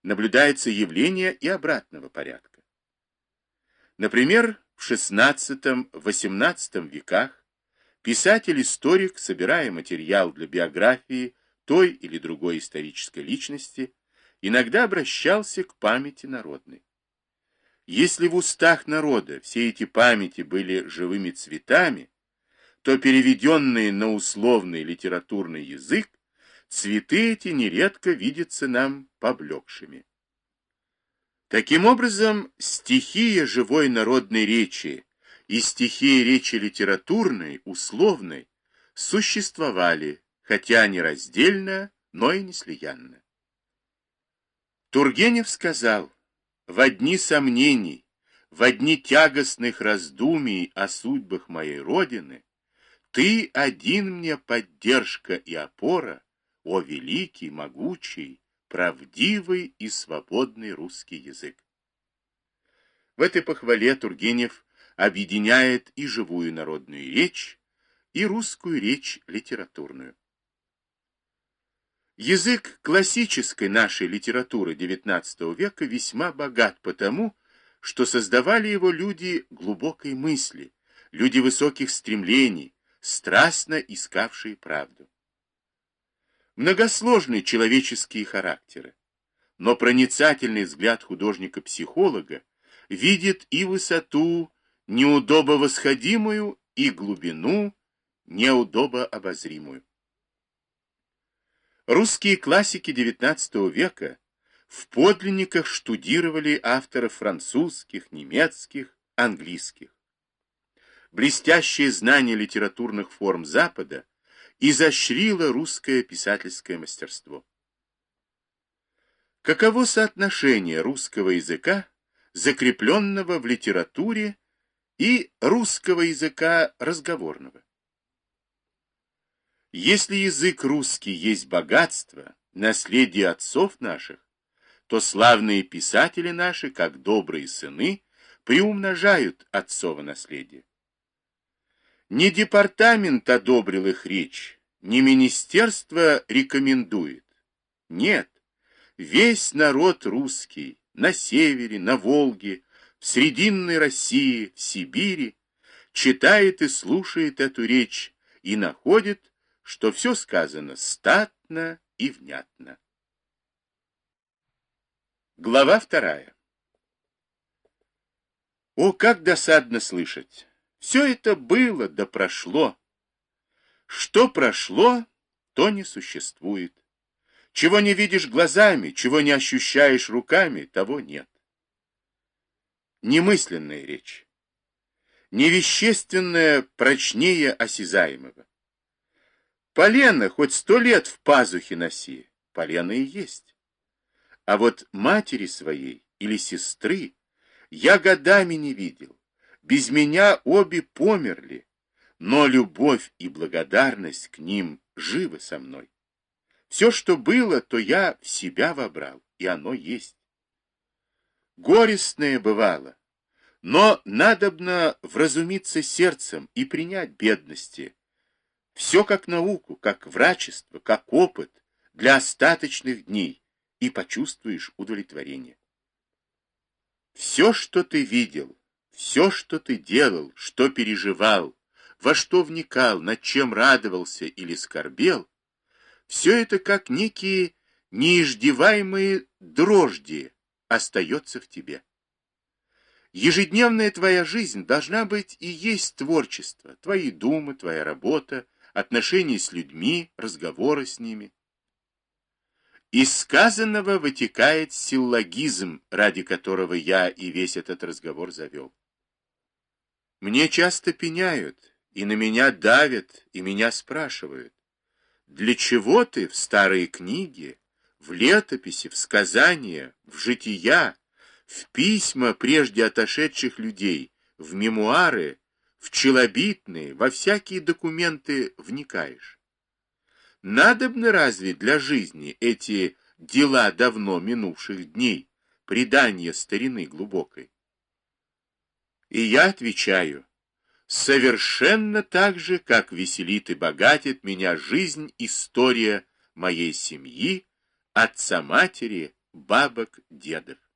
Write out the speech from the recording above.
наблюдается явление и обратного порядка. Например, в XVI-XVIII веках писатель-историк, собирая материал для биографии той или другой исторической личности, иногда обращался к памяти народной. Если в устах народа все эти памяти были живыми цветами, то переведенные на условный литературный язык, цветы эти нередко видятся нам поблекшими. Таким образом, стихия живой народной речи и стихия речи литературной, условной, существовали, хотя не раздельно, но и не слиянно. Тургенев сказал: «Во дни сомнений, во дни тягостных раздумий о судьбах моей Родины, ты один мне поддержка и опора, о великий, могучий, правдивый и свободный русский язык». В этой похвале Тургенев объединяет и живую народную речь, и русскую речь литературную. Язык классической нашей литературы XIX века весьма богат потому, что создавали его люди глубокой мысли, люди высоких стремлений, страстно искавшие правду. Многосложны человеческие характеры, но проницательный взгляд художника-психолога видит и высоту неудобовосходимую, и глубину неудобообозримую. Русские классики XIX века в подлинниках штудировали авторов французских, немецких, английских. Блестящее знание литературных форм Запада изощрило русское писательское мастерство. Каково соотношение русского языка, закрепленного в литературе, и русского языка разговорного? Если язык русский есть богатство, наследие отцов наших, то славные писатели наши, как добрые сыны, приумножают отцово наследие. Не департамент одобрил их речь, не министерство рекомендует. Нет, весь народ русский на севере, на Волге, в Срединной России, в Сибири читает и слушает эту речь и находит, что все сказано статно и внятно. Глава 2. О, как досадно слышать! Все это было, да прошло. Что прошло, то не существует. Чего не видишь глазами, чего не ощущаешь руками, того нет. Немысленная речь. Невещественная прочнее осязаемого. Полено хоть 100 лет в пазухе носи, полено и есть. А вот матери своей или сестры я годами не видел. Без меня обе померли, но любовь и благодарность к ним живы со мной. Все, что было, то я в себя вобрал, и оно есть. Горестное бывало, но надобно вразумиться сердцем и принять бедности. Все как науку, как врачество, как опыт для остаточных дней, и почувствуешь удовлетворение. Все, что ты видел, все, что ты делал, что переживал, во что вникал, над чем радовался или скорбел, все это как некие неиждеваемые дрожди остается в тебе. Ежедневная твоя жизнь должна быть и есть творчество, твои думы, твоя работа, отношения с людьми, разговоры с ними. Из сказанного вытекает силлогизм, ради которого я и весь этот разговор завел. Мне часто пеняют, и на меня давят, и меня спрашивают: для чего ты в старые книги, в летописи, в сказания, в жития, в письма прежде отошедших людей, в мемуары, в челобитные, во всякие документы вникаешь? Надобны разве для жизни эти дела давно минувших дней, предания старины глубокой? И я отвечаю: совершенно так же, как веселит и богатит меня жизнь, история моей семьи, отца-матери бабок, дедов.